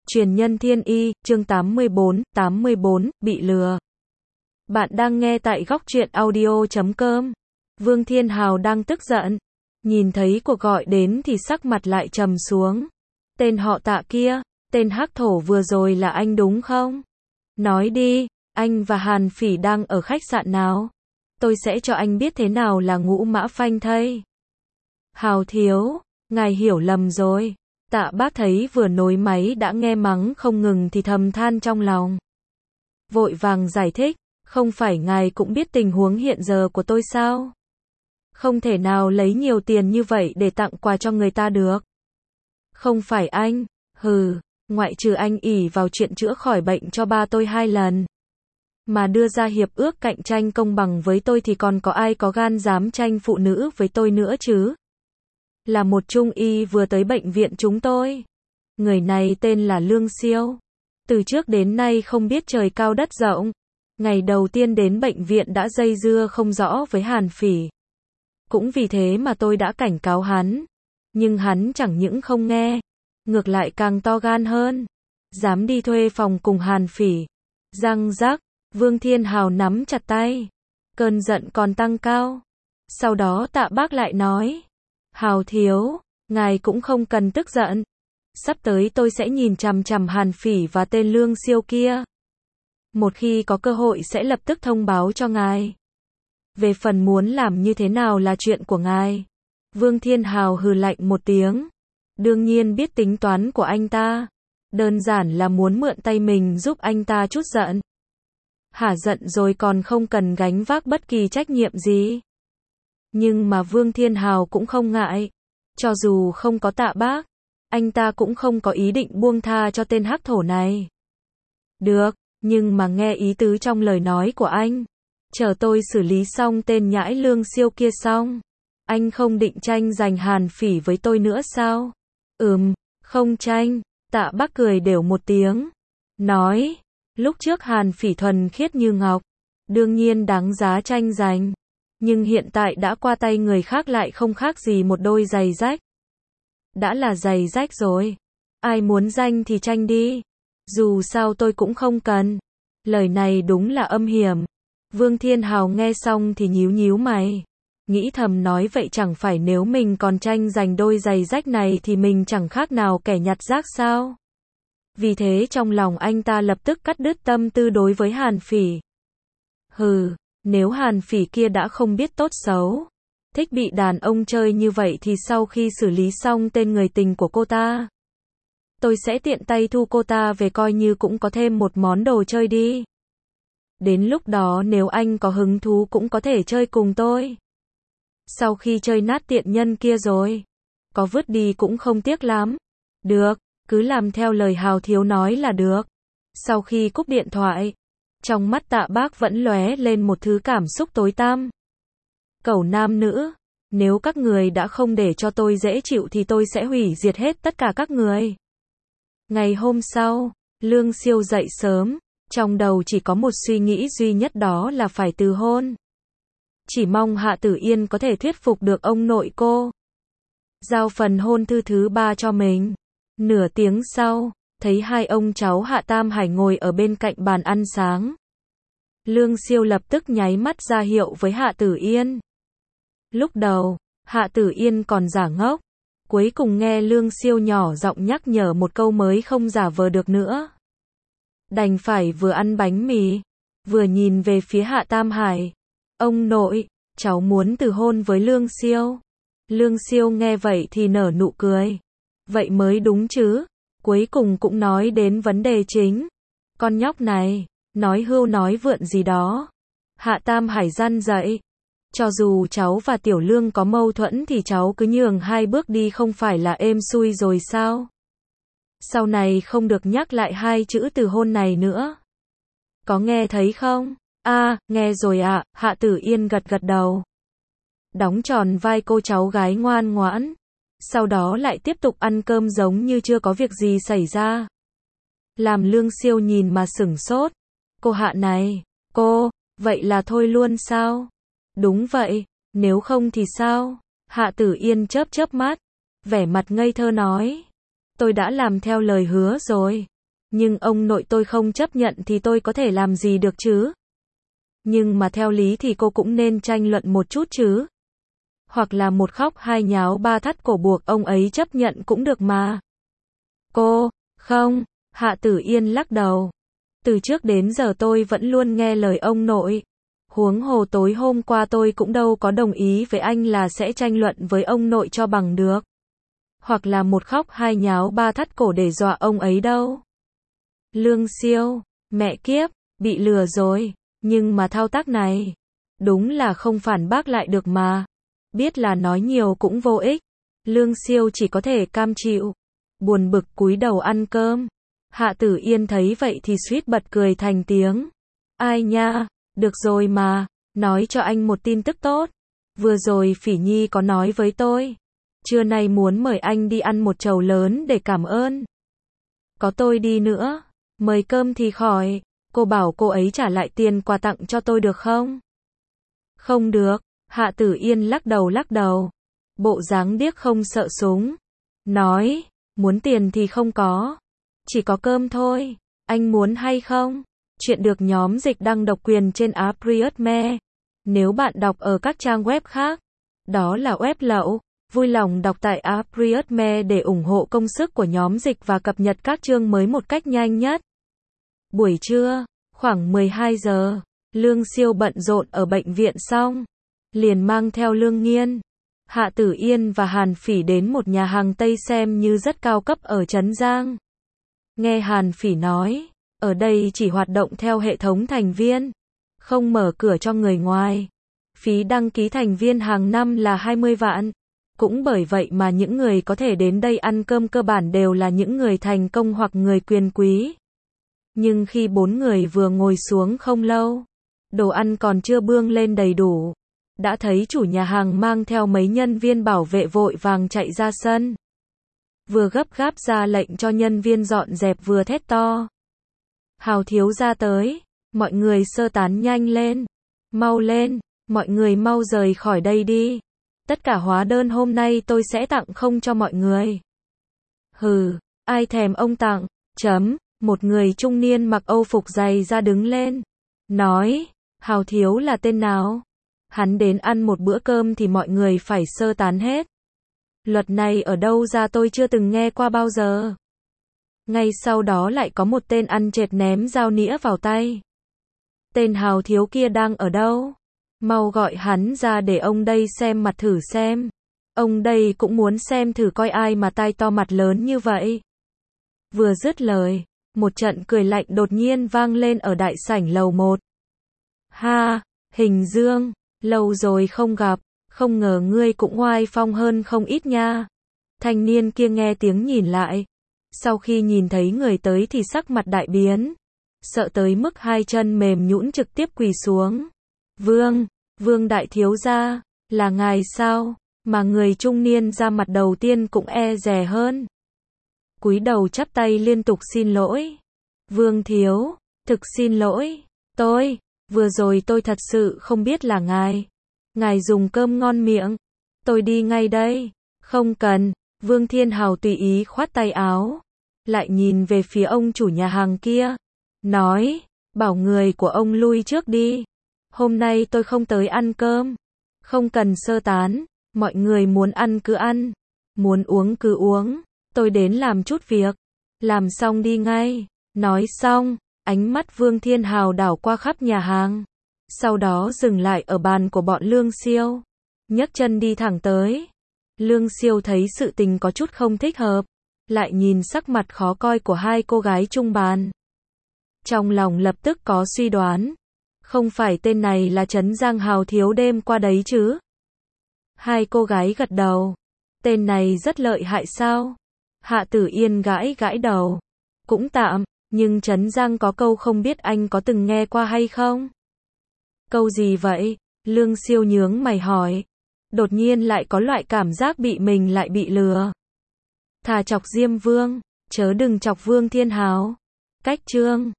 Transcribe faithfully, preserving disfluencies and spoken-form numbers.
Truyền nhân thiên y, chương tám mươi bốn, tám mươi bốn, bị lừa. Bạn đang nghe tại góc truyện audio chấm com. Vương Thiên Hào đang tức giận. Nhìn thấy cuộc gọi đến thì sắc mặt lại trầm xuống. Tên họ Tạ kia, tên hắc thổ vừa rồi là anh đúng không? Nói đi, anh và Hàn Phỉ đang ở khách sạn nào? Tôi sẽ cho anh biết thế nào là ngũ mã phanh thây. Hào thiếu, ngài hiểu lầm rồi. Tạ Bác thấy vừa nối máy đã nghe mắng không ngừng thì thầm than trong lòng. Vội vàng giải thích, không phải ngài cũng biết tình huống hiện giờ của tôi sao? Không thể nào lấy nhiều tiền như vậy để tặng quà cho người ta được. Không phải anh, hừ, ngoại trừ anh ỷ vào chuyện chữa khỏi bệnh cho ba tôi hai lần. Mà đưa ra hiệp ước cạnh tranh công bằng với tôi thì còn có ai có gan dám tranh phụ nữ với tôi nữa chứ? Là một trung y vừa tới bệnh viện chúng tôi. Người này tên là Lương Siêu. Từ trước đến nay không biết trời cao đất rộng. Ngày đầu tiên đến bệnh viện đã dây dưa không rõ với Hàn Phỉ. Cũng vì thế mà tôi đã cảnh cáo hắn. Nhưng hắn chẳng những không nghe, ngược lại càng to gan hơn. Dám đi thuê phòng cùng Hàn Phỉ. Răng rắc, Vương Thiên Hào nắm chặt tay. Cơn giận còn tăng cao. Sau đó Tạ Bác lại nói. Hào thiếu, ngài cũng không cần tức giận. Sắp tới tôi sẽ nhìn chằm chằm Hàn Phỉ và tên Lương Siêu kia. Một khi có cơ hội sẽ lập tức thông báo cho ngài. Về phần muốn làm như thế nào là chuyện của ngài. Vương Thiên Hào hừ lạnh một tiếng. Đương nhiên biết tính toán của anh ta. Đơn giản là muốn mượn tay mình giúp anh ta chút giận. Hả giận rồi còn không cần gánh vác bất kỳ trách nhiệm gì. Nhưng mà Vương Thiên Hào cũng không ngại. Cho dù không có Tạ Bác, anh ta cũng không có ý định buông tha cho tên hắc thổ này. Được, nhưng mà nghe ý tứ trong lời nói của anh. Chờ tôi xử lý xong tên nhãi Lương Siêu kia xong. Anh không định tranh giành Hàn Phỉ với tôi nữa sao? Ừm, không tranh. Tạ Bác cười đều một tiếng. Nói, lúc trước Hàn Phỉ thuần khiết như ngọc. Đương nhiên đáng giá tranh giành. Nhưng hiện tại đã qua tay người khác lại không khác gì một đôi giày rách. Đã là giày rách rồi. Ai muốn danh thì tranh đi. Dù sao tôi cũng không cần. Lời này đúng là âm hiểm. Vương Thiên Hào nghe xong thì nhíu nhíu mày. Nghĩ thầm nói vậy chẳng phải nếu mình còn tranh giành đôi giày rách này thì mình chẳng khác nào kẻ nhặt rác sao? Vì thế trong lòng anh ta lập tức cắt đứt tâm tư đối với Hàn Phỉ. Hừ. Nếu Hàn Phỉ kia đã không biết tốt xấu, thích bị đàn ông chơi như vậy thì sau khi xử lý xong tên người tình của cô ta, tôi sẽ tiện tay thu cô ta về coi như cũng có thêm một món đồ chơi đi. Đến lúc đó nếu anh có hứng thú cũng có thể chơi cùng tôi. Sau khi chơi nát tiện nhân kia rồi, có vứt đi cũng không tiếc lắm. Được, cứ làm theo lời Hào thiếu nói là được. Sau khi cúp điện thoại, trong mắt Tạ Bác vẫn lóe lên một thứ cảm xúc tối tăm. Cẩu nam nữ, nếu các người đã không để cho tôi dễ chịu thì tôi sẽ hủy diệt hết tất cả các người. Ngày hôm sau, Lương Siêu dậy sớm, trong đầu chỉ có một suy nghĩ duy nhất đó là phải từ hôn. Chỉ mong Hạ Tử Yên có thể thuyết phục được ông nội cô. Giao phần hôn thư thứ ba cho mình. Nửa tiếng sau, thấy hai ông cháu Hạ Tam Hải ngồi ở bên cạnh bàn ăn sáng. Lương Siêu lập tức nháy mắt ra hiệu với Hạ Tử Yên. Lúc đầu, Hạ Tử Yên còn giả ngốc. Cuối cùng nghe Lương Siêu nhỏ giọng nhắc nhở một câu mới không giả vờ được nữa. Đành phải vừa ăn bánh mì, vừa nhìn về phía Hạ Tam Hải. Ông nội, cháu muốn từ hôn với Lương Siêu. Lương Siêu nghe vậy thì nở nụ cười. Vậy mới đúng chứ. Cuối cùng cũng nói đến vấn đề chính. Con nhóc này, nói hưu nói vượn gì đó. Hạ Tam Hải răn dậy. Cho dù cháu và Tiểu Lương có mâu thuẫn thì cháu cứ nhường hai bước đi không phải là êm xuôi rồi sao? Sau này không được nhắc lại hai chữ từ hôn này nữa. Có nghe thấy không? A, à, nghe rồi ạ, à. Hạ Tử Yên gật gật đầu. Đóng tròn vai cô cháu gái ngoan ngoãn. Sau đó lại tiếp tục ăn cơm giống như chưa có việc gì xảy ra. Làm Lương Siêu nhìn mà sửng sốt. Cô Hạ này, cô, vậy là thôi luôn sao? Đúng vậy, nếu không thì sao? Hạ Tử Yên chớp chớp mắt, vẻ mặt ngây thơ nói. Tôi đã làm theo lời hứa rồi. Nhưng ông nội tôi không chấp nhận thì tôi có thể làm gì được chứ? Nhưng mà theo lý thì cô cũng nên tranh luận một chút chứ. Hoặc là một khóc hai nháo ba thắt cổ buộc ông ấy chấp nhận cũng được mà. Cô, không, Hạ Tử Yên lắc đầu. Từ trước đến giờ tôi vẫn luôn nghe lời ông nội. Huống hồ tối hôm qua tôi cũng đâu có đồng ý với anh là sẽ tranh luận với ông nội cho bằng được. Hoặc là một khóc hai nháo ba thắt cổ để dọa ông ấy đâu. Lương Siêu, mẹ kiếp, bị lừa rồi. Nhưng mà thao tác này, đúng là không phản bác lại được mà. Biết là nói nhiều cũng vô ích. Lương Siêu chỉ có thể cam chịu. Buồn bực cúi đầu ăn cơm. Hạ Tử Yên thấy vậy thì suýt bật cười thành tiếng. Ai nha, được rồi mà, nói cho anh một tin tức tốt. Vừa rồi Phỉ Nhi có nói với tôi. Trưa nay muốn mời anh đi ăn một chầu lớn để cảm ơn. Có tôi đi nữa, mời cơm thì khỏi. Cô bảo cô ấy trả lại tiền quà tặng cho tôi được không? Không được, Hạ Tử Yên lắc đầu lắc đầu. Bộ dáng điếc không sợ súng. Nói, muốn tiền thì không có. Chỉ có cơm thôi. Anh muốn hay không? Chuyện được nhóm dịch đăng độc quyền trên app Riotme. Nếu bạn đọc ở các trang web khác, đó là web lậu. Vui lòng đọc tại app Riotme để ủng hộ công sức của nhóm dịch và cập nhật các chương mới một cách nhanh nhất. Buổi trưa, khoảng mười hai giờ, Lương Siêu bận rộn ở bệnh viện xong, liền mang theo Lương Nghiên, Hạ Tử Yên và Hàn Phỉ đến một nhà hàng Tây xem như rất cao cấp ở Trấn Giang. Nghe Hàn Phỉ nói, ở đây chỉ hoạt động theo hệ thống thành viên, không mở cửa cho người ngoài. Phí đăng ký thành viên hàng năm là hai mươi vạn. Cũng bởi vậy mà những người có thể đến đây ăn cơm cơ bản đều là những người thành công hoặc người quyền quý. Nhưng khi bốn người vừa ngồi xuống không lâu, đồ ăn còn chưa bưng lên đầy đủ, đã thấy chủ nhà hàng mang theo mấy nhân viên bảo vệ vội vàng chạy ra sân. Vừa gấp gáp ra lệnh cho nhân viên dọn dẹp vừa thét to. Hào thiếu gia tới, mọi người sơ tán nhanh lên, mau lên, mọi người mau rời khỏi đây đi. Tất cả hóa đơn hôm nay tôi sẽ tặng không cho mọi người. Hừ, ai thèm ông tặng, chấm. Một người trung niên mặc âu phục dày ra đứng lên. Nói, Hào thiếu là tên nào? Hắn đến ăn một bữa cơm thì mọi người phải sơ tán hết. Luật này ở đâu ra tôi chưa từng nghe qua bao giờ. Ngay sau đó lại có một tên ăn chệt ném dao nĩa vào tay. Tên Hào thiếu kia đang ở đâu? Mau gọi hắn ra để ông đây xem mặt thử xem. Ông đây cũng muốn xem thử coi ai mà tai to mặt lớn như vậy. Vừa dứt lời, một trận cười lạnh đột nhiên vang lên ở đại sảnh lầu một. Ha, Hình Dương, lâu rồi không gặp, không ngờ ngươi cũng oai phong hơn không ít nha. Thanh niên kia nghe tiếng nhìn lại. Sau khi nhìn thấy người tới thì sắc mặt đại biến. Sợ tới mức hai chân mềm nhũn trực tiếp quỳ xuống. Vương, Vương đại thiếu gia, là ngài sao? Mà người trung niên ra mặt đầu tiên cũng e dè hơn. Cúi đầu chắp tay liên tục xin lỗi. Vương thiếu, thực xin lỗi, tôi, vừa rồi tôi thật sự không biết là ngài. Ngài dùng cơm ngon miệng, tôi đi ngay đây. Không cần, Vương Thiên Hào tùy ý khoát tay áo. Lại nhìn về phía ông chủ nhà hàng kia. Nói, bảo người của ông lui trước đi. Hôm nay tôi không tới ăn cơm. Không cần sơ tán, mọi người muốn ăn cứ ăn. Muốn uống cứ uống. Tôi đến làm chút việc. Làm xong đi ngay. Nói xong, ánh mắt Vương Thiên Hào đảo qua khắp nhà hàng. Sau đó dừng lại ở bàn của bọn Lương Siêu. Nhấc chân đi thẳng tới. Lương Siêu thấy sự tình có chút không thích hợp. Lại nhìn sắc mặt khó coi của hai cô gái chung bàn. Trong lòng lập tức có suy đoán. Không phải tên này là Trấn Giang Hào thiếu đêm qua đấy chứ? Hai cô gái gật đầu. Tên này rất lợi hại sao? Hạ Tử Yên gãi gãi đầu. Cũng tạm, nhưng Trấn Giang có câu không biết anh có từng nghe qua hay không? Câu gì vậy? Lương Siêu nhướng mày hỏi. Đột nhiên lại có loại cảm giác bị mình lại bị lừa. Thà chọc Diêm Vương, chớ đừng chọc Vương Thiên Hào. Cách chương